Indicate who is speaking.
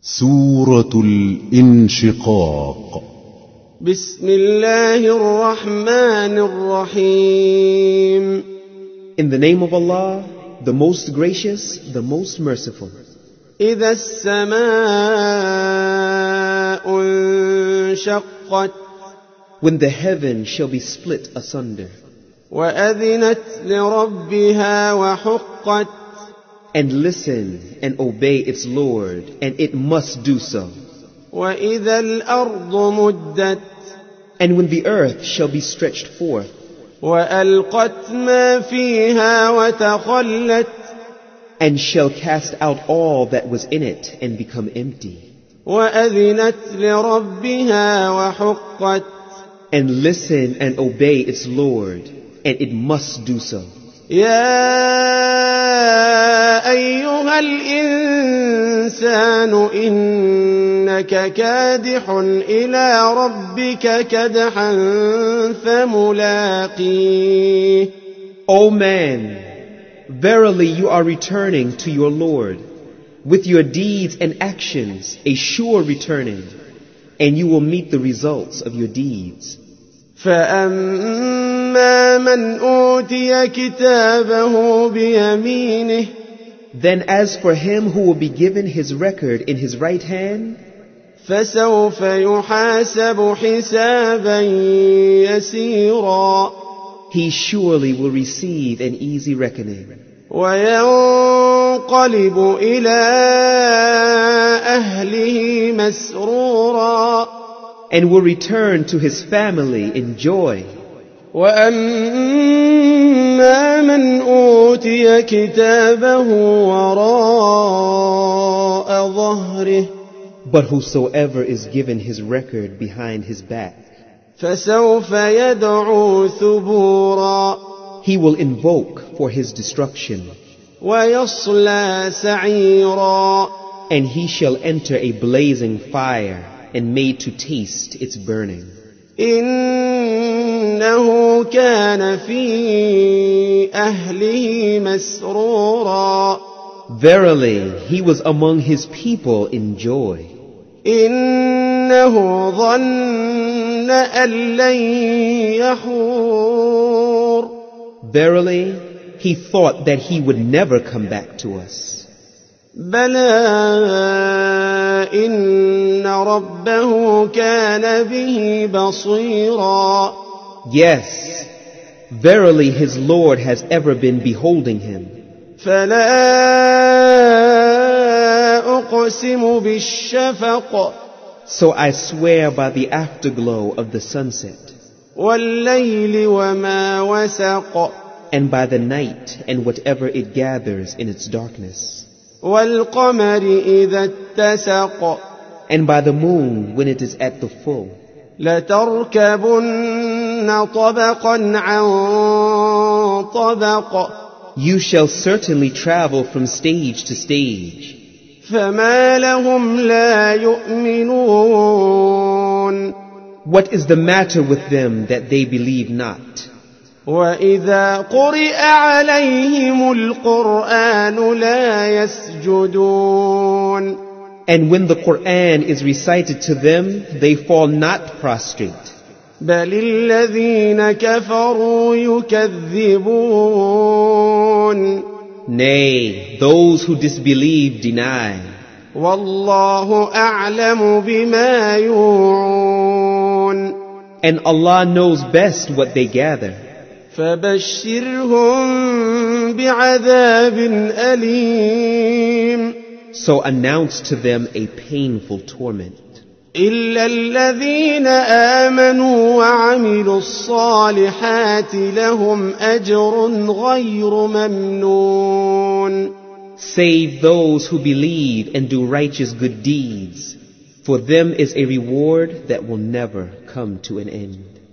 Speaker 1: سورة الانشقاق.
Speaker 2: بسم الله الرحمن الرحيم.
Speaker 3: In the name of Allah, the most gracious, the most merciful.
Speaker 2: إذا السماء انشقت
Speaker 3: When the heaven shall be split asunder,
Speaker 2: وأذنت لربها وحقت
Speaker 3: and listen and obey its Lord, and it must do so.
Speaker 2: وإذا الأرض مدت
Speaker 3: And when the earth shall be stretched forth,
Speaker 2: وألقت ما فيها وتخلت
Speaker 3: and shall cast out all that was in it and become empty,
Speaker 2: وأذنت لربها وحقت
Speaker 3: and listen and obey its Lord, and it must do so.
Speaker 2: يا أيها الإنسان إنك كادح إلى ربك كدحا فملاقيه.
Speaker 3: O man, verily you are returning to your Lord, with your deeds and actions a sure returning, and you will meet the results of your deeds.
Speaker 2: فأما من أوتي كتابه بيمينه
Speaker 3: Then as for him who will be given his record in his right hand,
Speaker 2: فسوف يحاسب حسابا يسيرا
Speaker 3: he surely will receive an easy reckoning,
Speaker 2: وينقلب إلى أهله مسرورا
Speaker 3: and will return to his family in joy.
Speaker 2: وأما من أوتي كتابه وراء ظهره
Speaker 3: But whosoever is given his record behind his back,
Speaker 2: فسوف يدعو ثبورا
Speaker 3: he will invoke for his destruction,
Speaker 2: ويصلى سعيرا
Speaker 3: and he shall enter a blazing fire and made to taste its burning.
Speaker 2: إنه كان في أهله مسرورا
Speaker 3: Verily, he was among his people in joy.
Speaker 2: إنه ظن أن لن يحور
Speaker 3: Verily, he thought that he would never come back to us.
Speaker 2: بلى إن ربه كان به بصيرا
Speaker 3: Yes, verily his Lord has ever been beholding him.
Speaker 2: فلا أقسم بالشفق
Speaker 3: So I swear by the afterglow of the sunset,
Speaker 2: والليل وما وسق
Speaker 3: and by the night and whatever it gathers in its darkness,
Speaker 2: والقمر إذا اتسق
Speaker 3: and by the moon when it is at the full.
Speaker 2: لتركبن طبقا عن طبق
Speaker 3: You shall certainly travel from stage to stage.
Speaker 2: فما لهم لا يؤمنون
Speaker 3: What is the matter with them that they believe not?
Speaker 2: وإذا قرئ عليهم القرآن لا يسجدون
Speaker 3: And when the Quran is recited to them, they fall not prostrate.
Speaker 2: بل الذين كفروا يكذبون
Speaker 3: Nay, those who disbelieve deny.
Speaker 2: والله أعلم بما يوعون
Speaker 3: And Allah knows best what they gather.
Speaker 2: فبشرهم بعذاب أليم
Speaker 3: So announce to them a painful torment.
Speaker 2: إلا الذين آمنوا وعملوا الصالحات لهم أجر غير ممنون
Speaker 3: Save those who believe and do righteous good deeds. For them is a reward that will never come to an end.